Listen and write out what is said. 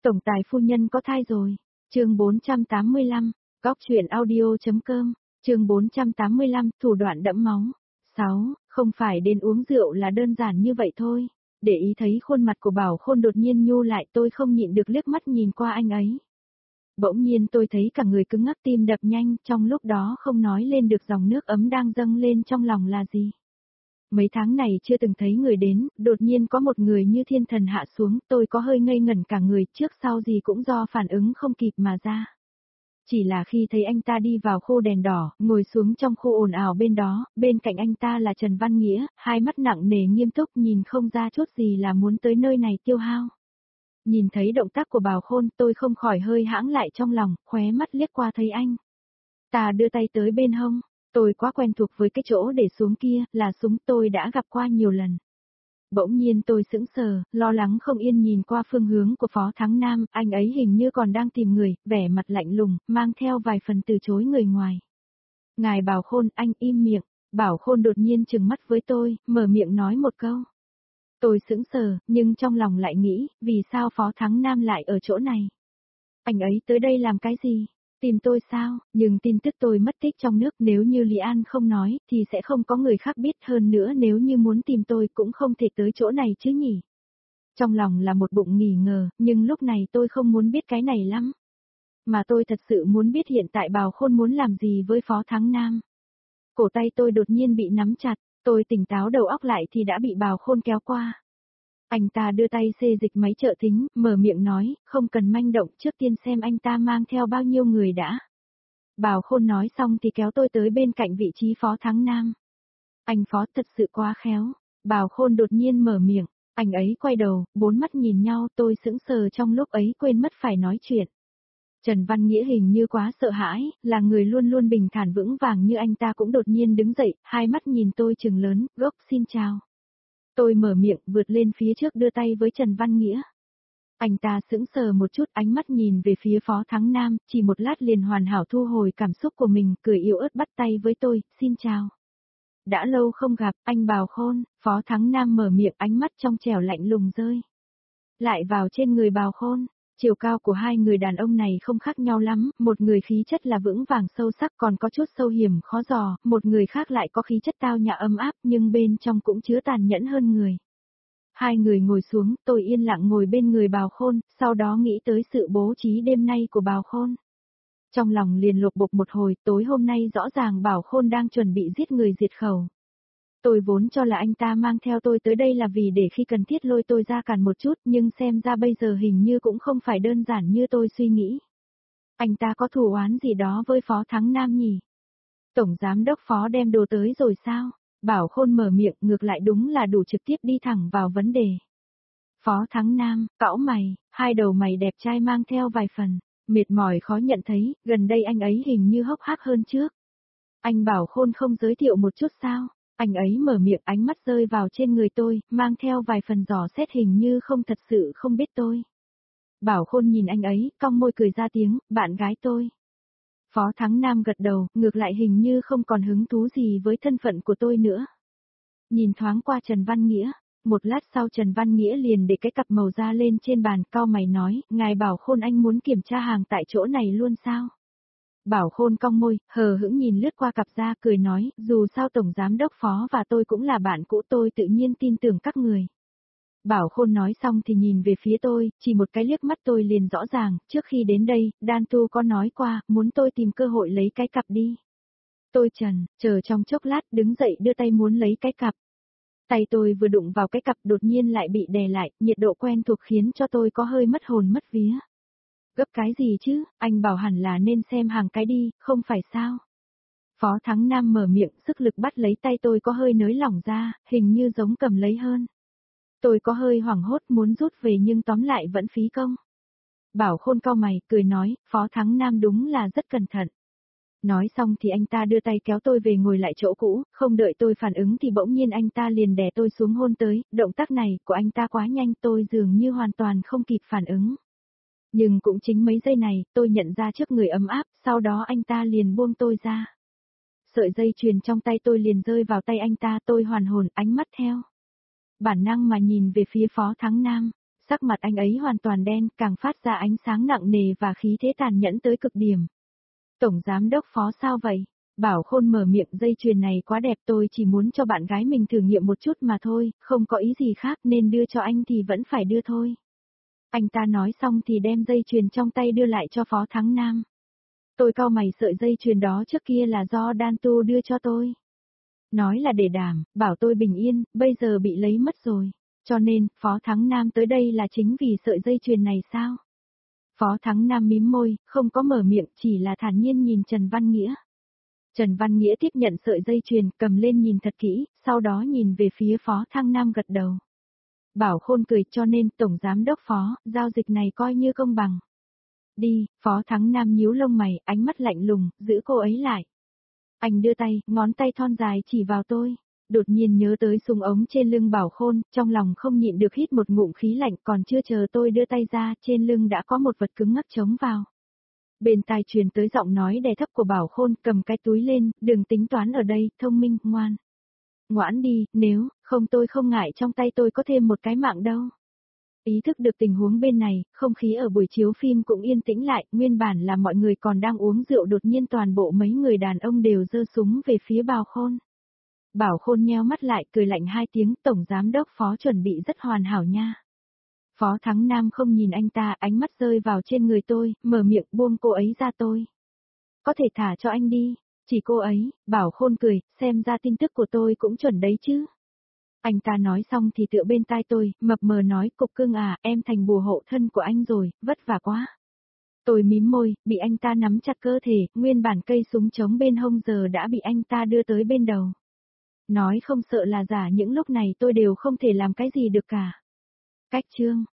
Tổng tài phu nhân có thai rồi. Chương 485, Góc truyện audio.com, chương 485, thủ đoạn đẫm máu. 6, không phải đến uống rượu là đơn giản như vậy thôi. Để ý thấy khuôn mặt của Bảo Khôn đột nhiên nhu lại, tôi không nhịn được liếc mắt nhìn qua anh ấy. Bỗng nhiên tôi thấy cả người cứng ngắc, tim đập nhanh, trong lúc đó không nói lên được dòng nước ấm đang dâng lên trong lòng là gì. Mấy tháng này chưa từng thấy người đến, đột nhiên có một người như thiên thần hạ xuống, tôi có hơi ngây ngẩn cả người, trước sau gì cũng do phản ứng không kịp mà ra. Chỉ là khi thấy anh ta đi vào khu đèn đỏ, ngồi xuống trong khu ồn ào bên đó, bên cạnh anh ta là Trần Văn Nghĩa, hai mắt nặng nề nghiêm túc, nhìn không ra chút gì là muốn tới nơi này tiêu hao. Nhìn thấy động tác của Bảo Khôn, tôi không khỏi hơi hãng lại trong lòng, khóe mắt liếc qua thấy anh ta đưa tay tới bên hông. Tôi quá quen thuộc với cái chỗ để xuống kia, là súng tôi đã gặp qua nhiều lần. Bỗng nhiên tôi sững sờ, lo lắng không yên nhìn qua phương hướng của Phó Thắng Nam, anh ấy hình như còn đang tìm người, vẻ mặt lạnh lùng, mang theo vài phần từ chối người ngoài. Ngài Bảo Khôn, anh im miệng. Bảo Khôn đột nhiên trừng mắt với tôi, mở miệng nói một câu. Tôi sững sờ, nhưng trong lòng lại nghĩ, vì sao Phó Thắng Nam lại ở chỗ này? Anh ấy tới đây làm cái gì? Tìm tôi sao? Nhưng tin tức tôi mất tích trong nước, nếu như Lý An không nói, thì sẽ không có người khác biết, hơn nữa nếu như muốn tìm tôi cũng không thể tới chỗ này chứ nhỉ? Trong lòng là một bụng nghi ngờ, nhưng lúc này tôi không muốn biết cái này lắm. Mà tôi thật sự muốn biết hiện tại Bảo Khôn muốn làm gì với Phó Thắng Nam. Cổ tay tôi đột nhiên bị nắm chặt, tôi tỉnh táo đầu óc lại thì đã bị Bảo Khôn kéo qua. Anh ta đưa tay xê dịch máy trợ thính, mở miệng nói, không cần manh động, trước tiên xem anh ta mang theo bao nhiêu người đã. Bảo Khôn nói xong thì kéo tôi tới bên cạnh vị trí Phó Thắng Nam. Anh Phó thật sự quá khéo. Bảo Khôn đột nhiên mở miệng, anh ấy quay đầu, bốn mắt nhìn nhau, tôi sững sờ trong lúc ấy quên mất phải nói chuyện. Trần Văn Nghĩa hình như quá sợ hãi, là người luôn luôn bình thản vững vàng như anh ta cũng đột nhiên đứng dậy, hai mắt nhìn tôi trừng lớn, gốc xin chào. Tôi mở miệng, vượt lên phía trước đưa tay với Trần Văn Nghĩa. Anh ta sững sờ một chút, ánh mắt nhìn về phía Phó Thắng Nam, chỉ một lát liền hoàn hảo thu hồi cảm xúc của mình, cười yếu ớt bắt tay với tôi, xin chào. Đã lâu không gặp, anh Bảo Khôn. Phó Thắng Nam mở miệng, ánh mắt trong trẻo lạnh lùng rơi lại vào trên người Bảo Khôn. Chiều cao của hai người đàn ông này không khác nhau lắm, một người khí chất là vững vàng sâu sắc còn có chút sâu hiểm khó dò, một người khác lại có khí chất tao nhã ấm áp nhưng bên trong cũng chứa tàn nhẫn hơn người. Hai người ngồi xuống, tôi yên lặng ngồi bên người Bảo Khôn, sau đó nghĩ tới sự bố trí đêm nay của Bảo Khôn. Trong lòng liền lục bục một hồi, tối hôm nay rõ ràng Bảo Khôn đang chuẩn bị giết người diệt khẩu. Tôi vốn cho là anh ta mang theo tôi tới đây là vì để khi cần thiết lôi tôi ra cản một chút, nhưng xem ra bây giờ hình như cũng không phải đơn giản như tôi suy nghĩ. Anh ta có thù oán gì đó với Phó Thắng Nam nhỉ? Tổng giám đốc Phó đem đồ tới rồi sao? Bảo Khôn mở miệng, ngược lại đúng là đủ trực tiếp đi thẳng vào vấn đề. Phó Thắng Nam, cõng mày, hai đầu mày đẹp trai mang theo vài phần, mệt mỏi khó nhận thấy, gần đây anh ấy hình như hốc hác hơn trước. Anh Bảo Khôn không giới thiệu một chút sao? Anh ấy mở miệng, ánh mắt rơi vào trên người tôi, mang theo vài phần dò xét, hình như không thật sự không biết tôi. Bảo Khôn nhìn anh ấy, cong môi cười ra tiếng, bạn gái tôi. Phó Thắng Nam gật đầu, ngược lại hình như không còn hứng thú gì với thân phận của tôi nữa. Nhìn thoáng qua Trần Văn Nghĩa, một lát sau Trần Văn Nghĩa liền để cái cặp màu da lên trên bàn, cau mày nói, ngài Bảo Khôn anh muốn kiểm tra hàng tại chỗ này luôn sao? Bảo Khôn cong môi, hờ hững nhìn lướt qua cặp da, cười nói, dù sao Tổng Giám đốc Phó và tôi cũng là bạn cũ, tôi tự nhiên tin tưởng các người. Bảo Khôn nói xong thì nhìn về phía tôi, chỉ một cái liếc mắt tôi liền rõ ràng, trước khi đến đây, Đan Tu có nói qua, muốn tôi tìm cơ hội lấy cái cặp đi. Tôi chờ trong chốc lát, đứng dậy đưa tay muốn lấy cái cặp. Tay tôi vừa đụng vào cái cặp đột nhiên lại bị đè lại, nhiệt độ quen thuộc khiến cho tôi có hơi mất hồn mất vía. Gấp cái gì chứ, anh bảo hẳn là nên xem hàng cái đi, không phải sao? Phó Thắng Nam mở miệng, sức lực bắt lấy tay tôi có hơi nới lỏng ra, hình như giống cầm lấy hơn. Tôi có hơi hoảng hốt muốn rút về nhưng tóm lại vẫn phí công. Bảo Khôn cau mày, cười nói, Phó Thắng Nam đúng là rất cẩn thận. Nói xong thì anh ta đưa tay kéo tôi về ngồi lại chỗ cũ, không đợi tôi phản ứng thì bỗng nhiên anh ta liền đè tôi xuống hôn tới, động tác này của anh ta quá nhanh, tôi dường như hoàn toàn không kịp phản ứng. Nhưng cũng chính mấy giây này, tôi nhận ra trước người ấm áp, sau đó anh ta liền buông tôi ra. Sợi dây chuyền trong tay tôi liền rơi vào tay anh ta, tôi hoàn hồn, ánh mắt theo bản năng mà nhìn về phía Phó Thắng Nam. Sắc mặt anh ấy hoàn toàn đen, càng phát ra ánh sáng nặng nề và khí thế tàn nhẫn tới cực điểm. Tổng giám đốc Phó sao vậy? Bảo Khôn mở miệng, dây chuyền này quá đẹp, tôi chỉ muốn cho bạn gái mình thử nghiệm một chút mà thôi, không có ý gì khác nên đưa cho anh thì vẫn phải đưa thôi. Anh ta nói xong thì đem dây chuyền trong tay đưa lại cho Phó Thắng Nam. Tôi cau mày, sợi dây chuyền đó trước kia là do Đan Tu đưa cho tôi. Nói là để đảm, bảo tôi bình yên, bây giờ bị lấy mất rồi. Cho nên, Phó Thắng Nam tới đây là chính vì sợi dây chuyền này sao? Phó Thắng Nam mím môi, không có mở miệng, chỉ là thản nhiên nhìn Trần Văn Nghĩa. Trần Văn Nghĩa tiếp nhận sợi dây chuyền, cầm lên nhìn thật kỹ, sau đó nhìn về phía Phó Thắng Nam gật đầu. Bảo Khôn cười, cho nên Tổng Giám đốc Phó, giao dịch này coi như công bằng. Đi, Phó Thắng Nam nhíu lông mày, ánh mắt lạnh lùng, giữ cô ấy lại. Anh đưa tay, ngón tay thon dài chỉ vào tôi. Đột nhiên nhớ tới súng ống trên lưng Bảo Khôn, trong lòng không nhịn được hít một ngụm khí lạnh, còn chưa chờ tôi đưa tay ra, trên lưng đã có một vật cứng ngắc chống vào. Bên tai truyền tới giọng nói đè thấp của Bảo Khôn, cầm cái túi lên, đừng tính toán ở đây, thông minh, ngoan. Ngoãn đi, nếu không tôi không ngại trong tay tôi có thêm một cái mạng đâu. Ý thức được tình huống bên này, không khí ở buổi chiếu phim cũng yên tĩnh lại, nguyên bản là mọi người còn đang uống rượu, đột nhiên toàn bộ mấy người đàn ông đều giơ súng về phía Bảo Khôn. Bảo Khôn nheo mắt lại, cười lạnh hai tiếng, Tổng Giám đốc Phó chuẩn bị rất hoàn hảo nha. Phó Thắng Nam không nhìn anh ta, ánh mắt rơi vào trên người tôi, mở miệng, buông cô ấy ra tôi. Có thể thả cho anh đi, chỉ cô ấy. Bảo Khôn cười, xem ra tin tức của tôi cũng chuẩn đấy chứ. Anh ta nói xong thì tựa bên tai tôi, mập mờ nói, Cục Cưng à, em thành bùa hộ thân của anh rồi, vất vả quá. Tôi mím môi, bị anh ta nắm chặt cơ thể, nguyên bản cây súng chống bên hông giờ đã bị anh ta đưa tới bên đầu. Nói không sợ là giả, những lúc này tôi đều không thể làm cái gì được cả. Cách chương